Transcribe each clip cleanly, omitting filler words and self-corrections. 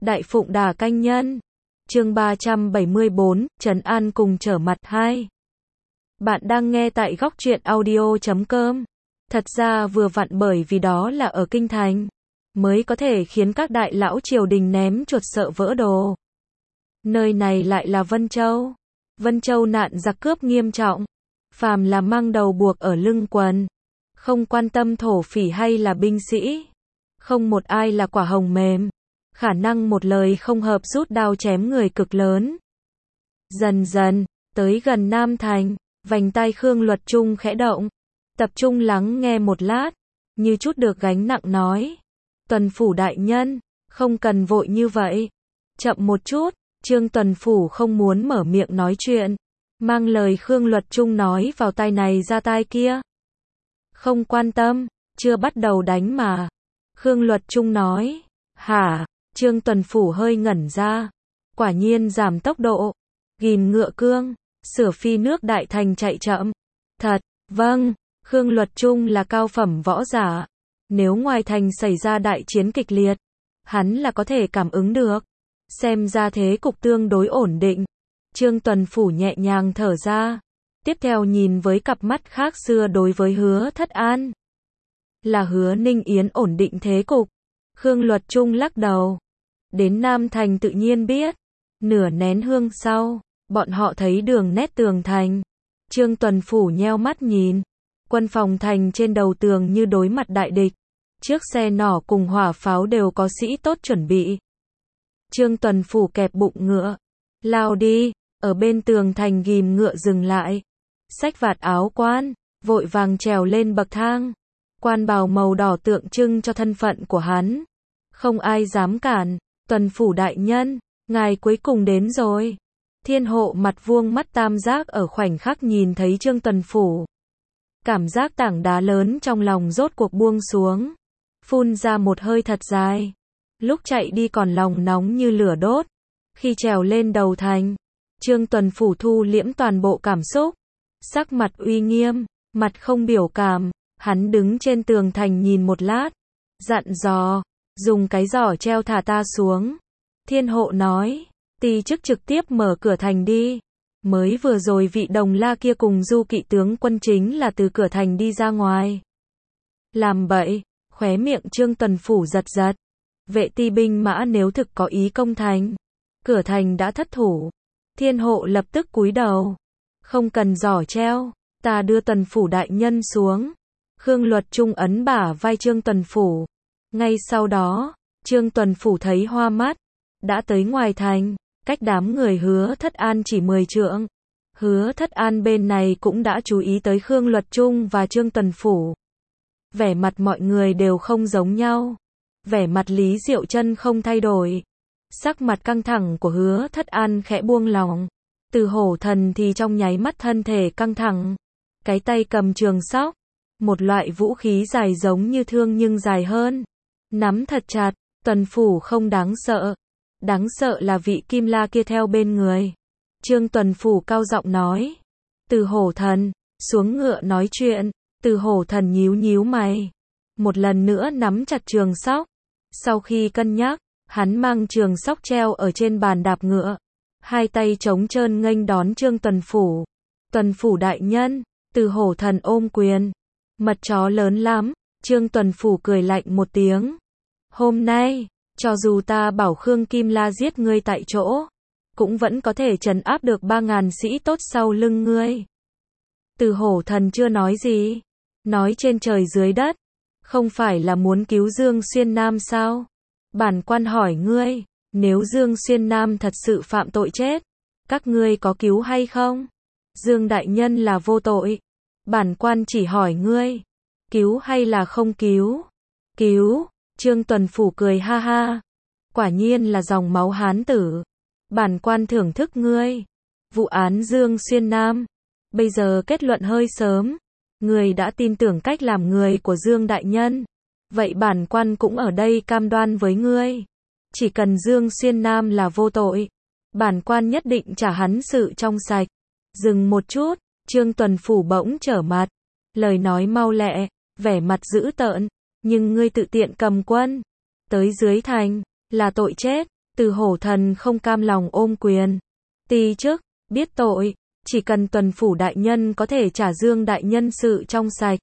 Đại Phụng Đà Canh Nhân. Chương 374, Trấn An cùng trở mặt 2. Bạn đang nghe tại góc truyện audio.com. Thật ra vừa vặn bởi vì đó là ở Kinh Thành, mới có thể khiến các đại lão triều đình ném chuột sợ vỡ đồ. Nơi này lại là Vân Châu. Vân Châu nạn giặc cướp nghiêm trọng. Phàm là mang đầu buộc ở lưng quần. Không quan tâm thổ phỉ hay là binh sĩ. Không một ai là quả hồng mềm. Khả năng một lời không hợp rút đao chém người cực lớn. Dần dần, tới gần Nam Thành, vành tai Khương Luật Trung khẽ động. Tập trung lắng nghe một lát, như chút được gánh nặng nói. Tuần phủ đại nhân, không cần vội như vậy. Chậm một chút, Trương Tuần phủ không muốn mở miệng nói chuyện. Mang lời Khương Luật Trung nói vào tai này ra tai kia. Không quan tâm, chưa bắt đầu đánh mà. Khương Luật Trung nói. Hả? Trương Tuần phủ hơi ngẩn ra. Quả nhiên giảm tốc độ. Ghim ngựa cương, sửa phi nước đại thành chạy chậm. Thật, vâng, Khương Luật Trung là cao phẩm võ giả. Nếu ngoài thành xảy ra đại chiến kịch liệt, hắn là có thể cảm ứng được. Xem ra thế cục tương đối ổn định. Trương Tuần phủ nhẹ nhàng thở ra. Tiếp theo nhìn với cặp mắt khác xưa đối với Hứa Thất An. Là Hứa Ninh Yến ổn định thế cục. Khương Luật Trung lắc đầu. Đến Nam Thành tự nhiên biết. Nửa nén hương sau, bọn họ thấy đường nét tường thành. Trương Tuần phủ nheo mắt nhìn. Quân phòng thành trên đầu tường như đối mặt đại địch. Trước xe nỏ cùng hỏa pháo đều có sĩ tốt chuẩn bị. Trương Tuần phủ kẹp bụng ngựa. Lao đi, ở bên tường thành ghim ngựa dừng lại. Xách vạt áo quan, vội vàng trèo lên bậc thang. Quan bào màu đỏ tượng trưng cho thân phận của hắn. Không ai dám cản. Tuần phủ đại nhân, ngài cuối cùng đến rồi. Thiên hộ mặt vuông mắt tam giác ở khoảnh khắc nhìn thấy Trương Tuần phủ. Cảm giác tảng đá lớn trong lòng rốt cuộc buông xuống. Phun ra một hơi thật dài. Lúc chạy đi còn lòng nóng như lửa đốt. Khi trèo lên đầu thành, Trương Tuần phủ thu liễm toàn bộ cảm xúc. Sắc mặt uy nghiêm, mặt không biểu cảm. Hắn đứng trên tường thành nhìn một lát. Dặn dò, dùng cái giỏ treo thả ta xuống. Thiên hộ nói, ti chức trực tiếp mở cửa thành đi. Mới vừa rồi vị Đồng La kia cùng Du Kỵ tướng quân chính là từ cửa thành đi ra ngoài. Làm bậy, khóe miệng Trương Tuần phủ giật giật. Vệ ti binh mã nếu thực có ý công thành, cửa thành đã thất thủ. Thiên hộ lập tức cúi đầu. Không cần giỏ treo, ta đưa Tuần phủ đại nhân xuống. Khương Luật Trung ấn bả vai Trương Tuần phủ. Ngay sau đó, Trương Tuần phủ thấy hoa mắt. Đã tới ngoài thành, cách đám người Hứa Thất An chỉ 10 trượng. Hứa Thất An bên này cũng đã chú ý tới Khương Luật Trung và Trương Tuần phủ. Vẻ mặt mọi người đều không giống nhau. Vẻ mặt Lý Diệu Trân không thay đổi. Sắc mặt căng thẳng của Hứa Thất An khẽ buông lỏng. Từ Hổ Thần thì trong nháy mắt thân thể căng thẳng. Cái tay cầm trường sóc. Một loại vũ khí dài giống như thương nhưng dài hơn. Nắm thật chặt, Tuần phủ không đáng sợ. Đáng sợ là vị Kim La kia theo bên người. Trương Tuần phủ cao giọng nói. Từ Hổ Thần, xuống ngựa nói chuyện. Từ Hổ Thần nhíu nhíu mày. Một lần nữa nắm chặt trường sóc. Sau khi cân nhắc, hắn mang trường sóc treo ở trên bàn đạp ngựa. Hai tay trống trơn nghênh đón Trương Tuần phủ. Tuần phủ đại nhân, Từ Hổ Thần ôm quyền. Mật chó lớn lắm. Trương Tuần phủ cười lạnh một tiếng. Hôm nay, cho dù ta bảo Khương Kim La giết ngươi tại chỗ, cũng vẫn có thể trấn áp được 3.000 sĩ tốt sau lưng ngươi. Từ Hổ Thần chưa nói gì. Nói trên trời dưới đất. Không phải là muốn cứu Dương Xuyên Nam sao? Bản quan hỏi ngươi, nếu Dương Xuyên Nam thật sự phạm tội chết, các ngươi có cứu hay không? Dương đại nhân là vô tội. Bản quan chỉ hỏi ngươi, cứu hay là không cứu? Cứu. Trương Tuần phủ cười ha ha. Quả nhiên là dòng máu hán tử. Bản quan thưởng thức ngươi. Vụ án Dương Xuyên Nam. Bây giờ kết luận hơi sớm. Ngươi đã tin tưởng cách làm người của Dương đại nhân. Vậy bản quan cũng ở đây cam đoan với ngươi. Chỉ cần Dương Xuyên Nam là vô tội, bản quan nhất định trả hắn sự trong sạch. Dừng một chút, Trương Tuần phủ bỗng trở mặt. Lời nói mau lẹ, vẻ mặt dữ tợn. Nhưng ngươi tự tiện cầm quân tới dưới thành, là tội chết. Từ Hổ Thần không cam lòng ôm quyền. Ti chức, biết tội, chỉ cần tuần phủ đại nhân có thể trả Dương đại nhân sự trong sạch.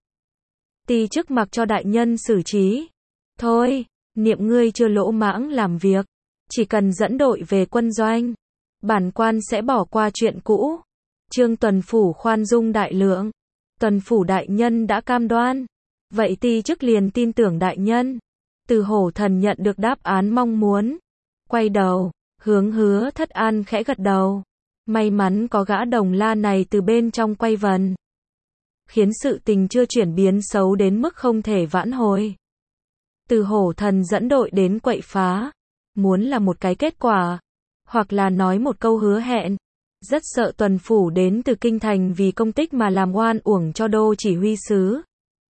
Ti chức mặc cho đại nhân xử trí. Thôi, niệm ngươi chưa lỗ mãng làm việc, chỉ cần dẫn đội về quân doanh, bản quan sẽ bỏ qua chuyện cũ. Trương tuần phủ khoan dung đại lượng. Tuần phủ đại nhân đã cam đoan, vậy ti chức liền tin tưởng đại nhân. Từ Hổ Thần nhận được đáp án mong muốn, quay đầu, hướng Hứa Thất An khẽ gật đầu. May mắn có gã Đồng La này từ bên trong quay vần, khiến sự tình chưa chuyển biến xấu đến mức không thể vãn hồi. Từ Hổ Thần dẫn đội đến quậy phá, muốn là một cái kết quả, hoặc là nói một câu hứa hẹn. Rất sợ tuần phủ đến từ kinh thành vì công tích mà làm oan uổng cho đô chỉ huy sứ.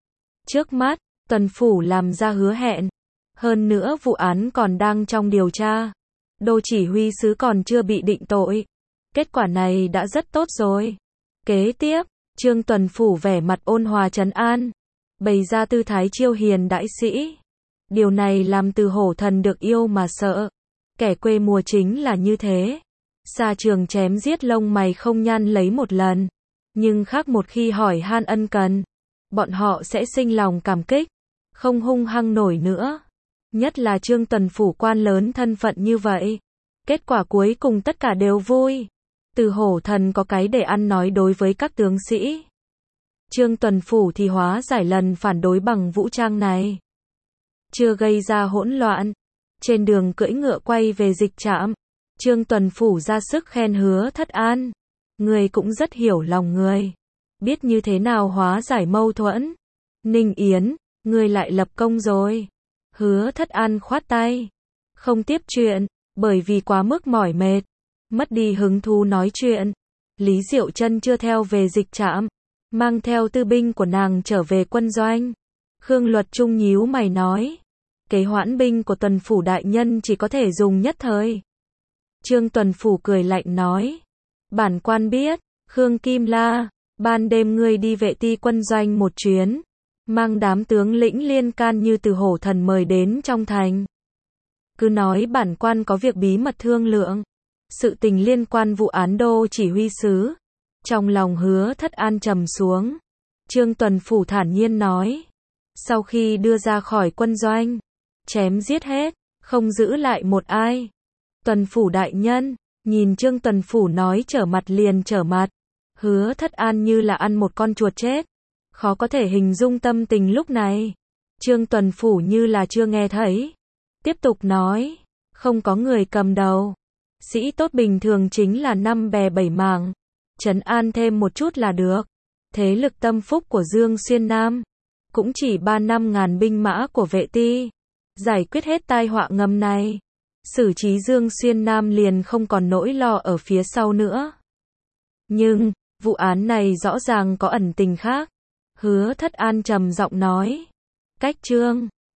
Trước mắt, tuần phủ làm ra hứa hẹn. Hơn nữa vụ án còn đang trong điều tra. Đô chỉ huy sứ còn chưa bị định tội. Kết quả này đã rất tốt rồi. Kế tiếp, Trương tuần phủ vẻ mặt ôn hòa trấn an, bày ra tư thái chiêu hiền đại sĩ. Điều này làm Từ Hổ Thần được yêu mà sợ. Kẻ quê mùa chính là như thế. Xa trường chém giết lông mày không nhăn lấy một lần. Nhưng khác một khi hỏi han ân cần, bọn họ sẽ sinh lòng cảm kích, không hung hăng nổi nữa. Nhất là Trương tuần phủ quan lớn thân phận như vậy. Kết quả cuối cùng tất cả đều vui. Từ Hổ Thần có cái để ăn nói đối với các tướng sĩ. Trương tuần phủ thì hóa giải lần phản đối bằng vũ trang này. Chưa gây ra hỗn loạn. Trên đường cưỡi ngựa quay về dịch trạm, Trương tuần phủ ra sức khen Hứa Thất An. Người cũng rất hiểu lòng người, biết như thế nào hóa giải mâu thuẫn. Ninh Yến, người lại lập công rồi. Hứa Thất An khoát tay, không tiếp chuyện, bởi vì quá mức mỏi mệt, mất đi hứng thú nói chuyện. Lý Diệu Trân chưa theo về dịch trạm, mang theo tư binh của nàng trở về quân doanh. Khương Luật Trung nhíu mày nói, kế hoãn binh của tuần phủ đại nhân chỉ có thể dùng nhất thời. Trương tuần phủ cười lạnh nói, bản quan biết. Khương Kim La, ban đêm ngươi đi vệ ti quân doanh một chuyến, mang đám tướng lĩnh liên can như Từ Hổ Thần mời đến trong thành. Cứ nói bản quan có việc bí mật thương lượng, sự tình liên quan vụ án đô chỉ huy sứ. Trong lòng Hứa Thất An trầm xuống. Trương tuần phủ thản nhiên nói, sau khi đưa ra khỏi quân doanh, chém giết hết, không giữ lại một ai. Tuần phủ đại nhân, nhìn Trương tuần phủ nói trở mặt liền trở mặt. Hứa Thất An như là ăn một con chuột chết, khó có thể hình dung tâm tình lúc này. Trương tuần phủ như là chưa nghe thấy, tiếp tục nói, không có người cầm đầu. Sĩ tốt bình thường chính là 5 bè 7 mảng, trấn an thêm một chút là được. Thế lực tâm phúc của Dương Xuyên Nam, cũng chỉ 3-5 ngàn binh mã của vệ ti, giải quyết hết tai họa ngầm này. Xử trí Dương Xuyên Nam liền không còn nỗi lo ở phía sau nữa. Nhưng, vụ án này rõ ràng có ẩn tình khác. Hứa Thất An trầm giọng nói, cách Trương